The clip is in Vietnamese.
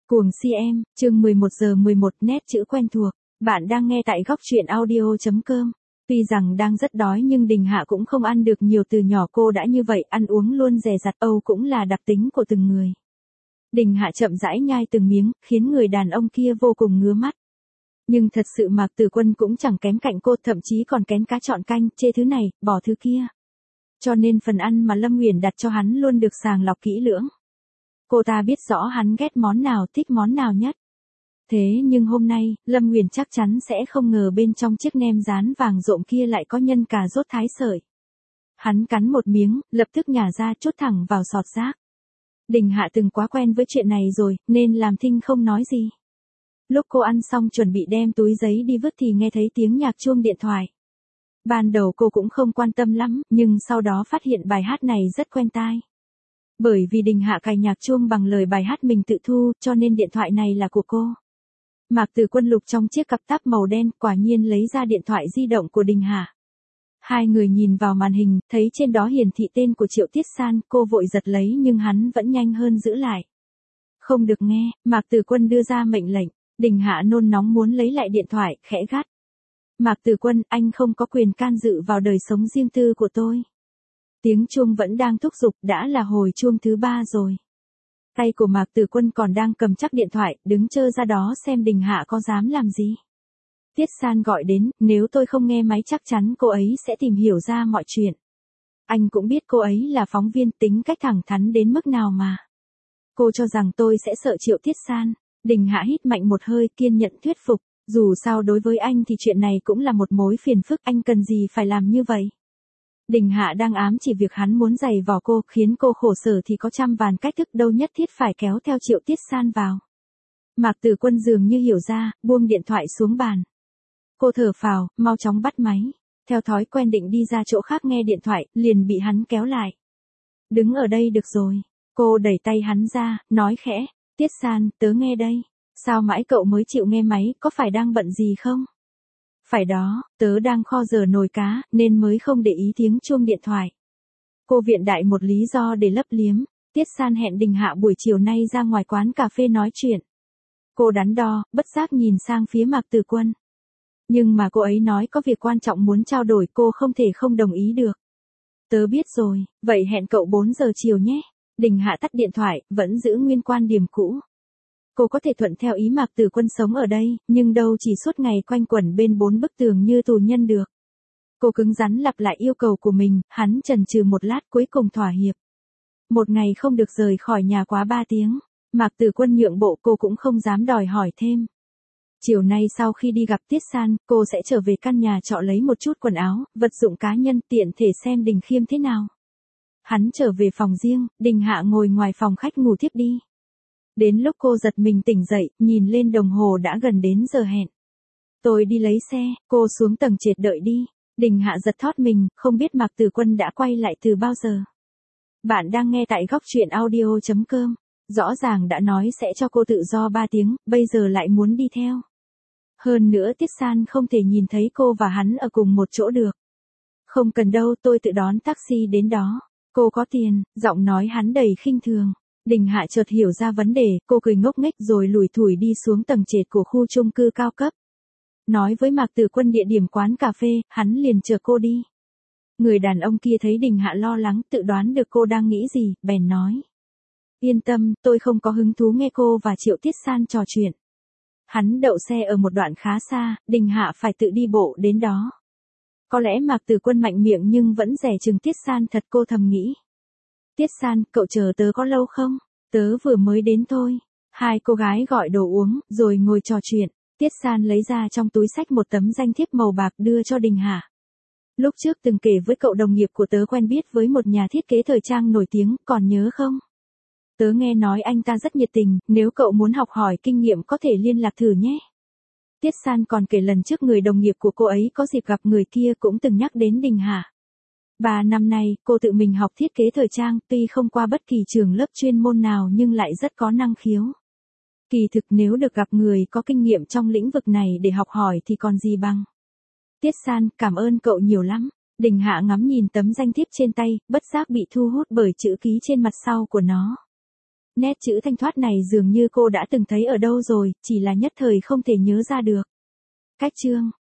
Cuồng si em, chương 11 giờ 11 nét chữ quen thuộc. Bạn đang nghe tại góc truyện audio.com. Tuy rằng đang rất đói nhưng Đình Hạ cũng không ăn được nhiều, từ nhỏ cô đã như vậy, ăn uống luôn dè dặt, Âu cũng là đặc tính của từng người. Đình Hạ chậm rãi nhai từng miếng, khiến người đàn ông kia vô cùng ngứa mắt. Nhưng thật sự Mạc Tử Quân cũng chẳng kém cạnh cô, thậm chí còn kén cá chọn canh, chê thứ này, bỏ thứ kia. Cho nên phần ăn mà Lâm Uyển đặt cho hắn luôn được sàng lọc kỹ lưỡng. Cô ta biết rõ hắn ghét món nào, thích món nào nhất. Thế nhưng hôm nay, Lâm Uyển chắc chắn sẽ không ngờ bên trong chiếc nem rán vàng rộm kia lại có nhân cà rốt thái sợi. Hắn cắn một miếng, lập tức nhả ra trút thẳng vào sọt rác. Đình Hạ từng quá quen với chuyện này rồi, nên làm thinh không nói gì. Lúc cô ăn xong chuẩn bị đem túi giấy đi vứt thì nghe thấy tiếng nhạc chuông điện thoại. Ban đầu cô cũng không quan tâm lắm, nhưng sau đó phát hiện bài hát này rất quen tai. Bởi vì Đình Hạ cài nhạc chuông bằng lời bài hát mình tự thu, cho nên điện thoại này là của cô. Mạc Tử Quân lục trong chiếc cặp táp màu đen, quả nhiên lấy ra điện thoại di động của Đình Hạ. Hai người nhìn vào màn hình, thấy trên đó hiển thị tên của Triệu Tiết San, cô vội giật lấy nhưng hắn vẫn nhanh hơn giữ lại. Không được nghe, Mạc Tử Quân đưa ra mệnh lệnh. Đình Hạ nôn nóng muốn lấy lại điện thoại, khẽ gắt. Mạc Tử Quân, anh không có quyền can dự vào đời sống riêng tư của tôi. Tiếng chuông vẫn đang thúc giục, đã là hồi chuông thứ 3 rồi. Tay của Mạc Tử Quân còn đang cầm chắc điện thoại, đứng chơ ra đó xem Đình Hạ có dám làm gì. Tiết San gọi đến, nếu tôi không nghe máy chắc chắn cô ấy sẽ tìm hiểu ra mọi chuyện. Anh cũng biết cô ấy là phóng viên, tính cách thẳng thắn đến mức nào mà. Cô cho rằng tôi sẽ sợ Triệu Tiết San. Đình Hạ hít mạnh một hơi, kiên nhẫn thuyết phục. Dù sao đối với anh thì chuyện này cũng là một mối phiền phức, anh cần gì phải làm như vậy. Đình Hạ đang ám chỉ việc hắn muốn giày vò cô, khiến cô khổ sở thì có trăm vàn cách thức, đâu nhất thiết phải kéo theo Triệu Tiết San vào. Mạc Tử Quân dường như hiểu ra, buông điện thoại xuống bàn. Cô thở phào, mau chóng bắt máy. Theo thói quen định đi ra chỗ khác nghe điện thoại, liền bị hắn kéo lại. Đứng ở đây được rồi. Cô đẩy tay hắn ra, nói khẽ. Tiết San, tớ nghe đây. Sao mãi cậu mới chịu nghe máy, có phải đang bận gì không? Phải đó, tớ đang kho dở nồi cá, nên mới không để ý tiếng chuông điện thoại. Cô viện đại một lý do để lấp liếm. Tiết San hẹn Đình Hạ buổi chiều nay ra ngoài quán cà phê nói chuyện. Cô đắn đo, bất giác nhìn sang phía Mạc Tử Quân. Nhưng mà cô ấy nói có việc quan trọng muốn trao đổi, cô không thể không đồng ý được. Tớ biết rồi, vậy hẹn cậu 4 giờ chiều nhé. Đình Hạ tắt điện thoại, vẫn giữ nguyên quan điểm cũ. Cô có thể thuận theo ý Mạc Tử Quân sống ở đây, nhưng đâu chỉ suốt ngày quanh quẩn bên 4 bức tường như tù nhân được. Cô cứng rắn lặp lại yêu cầu của mình, hắn chần chừ một lát cuối cùng thỏa hiệp. Một ngày không được rời khỏi nhà quá 3 tiếng. Mạc Tử Quân nhượng bộ, cô cũng không dám đòi hỏi thêm. Chiều nay sau khi đi gặp Tiết San, cô sẽ trở về căn nhà trọ lấy một chút quần áo, vật dụng cá nhân, tiện thể xem Đình Khiêm thế nào. Hắn trở về phòng riêng, Đình Hạ ngồi ngoài phòng khách ngủ thiếp đi. Đến lúc cô giật mình tỉnh dậy, nhìn lên đồng hồ đã gần đến giờ hẹn. Tôi đi lấy xe, cô xuống tầng trệt đợi đi. Đình Hạ giật thót mình, không biết Mạc Tử Quân đã quay lại từ bao giờ. Bạn đang nghe tại góc truyện audio.com. Rõ ràng đã nói sẽ cho cô tự do 3 tiếng, bây giờ lại muốn đi theo. Hơn nữa Tiết San không thể nhìn thấy cô và hắn ở cùng một chỗ được. Không cần đâu, tôi tự đón taxi đến đó. Cô có tiền, giọng nói hắn đầy khinh thường. Đình Hạ chợt hiểu ra vấn đề, cô cười ngốc nghếch rồi lủi thủi đi xuống tầng trệt của khu chung cư cao cấp. Nói với Mạc Tử Quân địa điểm quán cà phê, hắn liền chờ cô đi. Người đàn ông kia thấy Đình Hạ lo lắng, tự đoán được cô đang nghĩ gì, bèn nói. Yên tâm, tôi không có hứng thú nghe cô và Triệu Tiết San trò chuyện. Hắn đậu xe ở một đoạn khá xa, Đình Hạ phải tự đi bộ đến đó. Có lẽ Mạc Tử Quân mạnh miệng nhưng vẫn dè chừng Tiết San thật, cô thầm nghĩ. Tiết San, cậu chờ tớ có lâu không? Tớ vừa mới đến thôi. Hai cô gái gọi đồ uống, rồi ngồi trò chuyện. Tiết San lấy ra trong túi xách một tấm danh thiếp màu bạc đưa cho Đình Hạ. Lúc trước từng kể với cậu đồng nghiệp của tớ quen biết với một nhà thiết kế thời trang nổi tiếng, còn nhớ không? Tớ nghe nói anh ta rất nhiệt tình, nếu cậu muốn học hỏi kinh nghiệm có thể liên lạc thử nhé. Tiết San còn kể lần trước người đồng nghiệp của cô ấy có dịp gặp người kia cũng từng nhắc đến Đình Hạ. 3 năm nay, cô tự mình học thiết kế thời trang, tuy không qua bất kỳ trường lớp chuyên môn nào nhưng lại rất có năng khiếu. Kỳ thực nếu được gặp người có kinh nghiệm trong lĩnh vực này để học hỏi thì còn gì bằng. Tiết San, cảm ơn cậu nhiều lắm. Đình Hạ ngắm nhìn tấm danh thiếp trên tay, bất giác bị thu hút bởi chữ ký trên mặt sau của nó. Nét chữ thanh thoát này dường như cô đã từng thấy ở đâu rồi, chỉ là nhất thời không thể nhớ ra được. Cách chương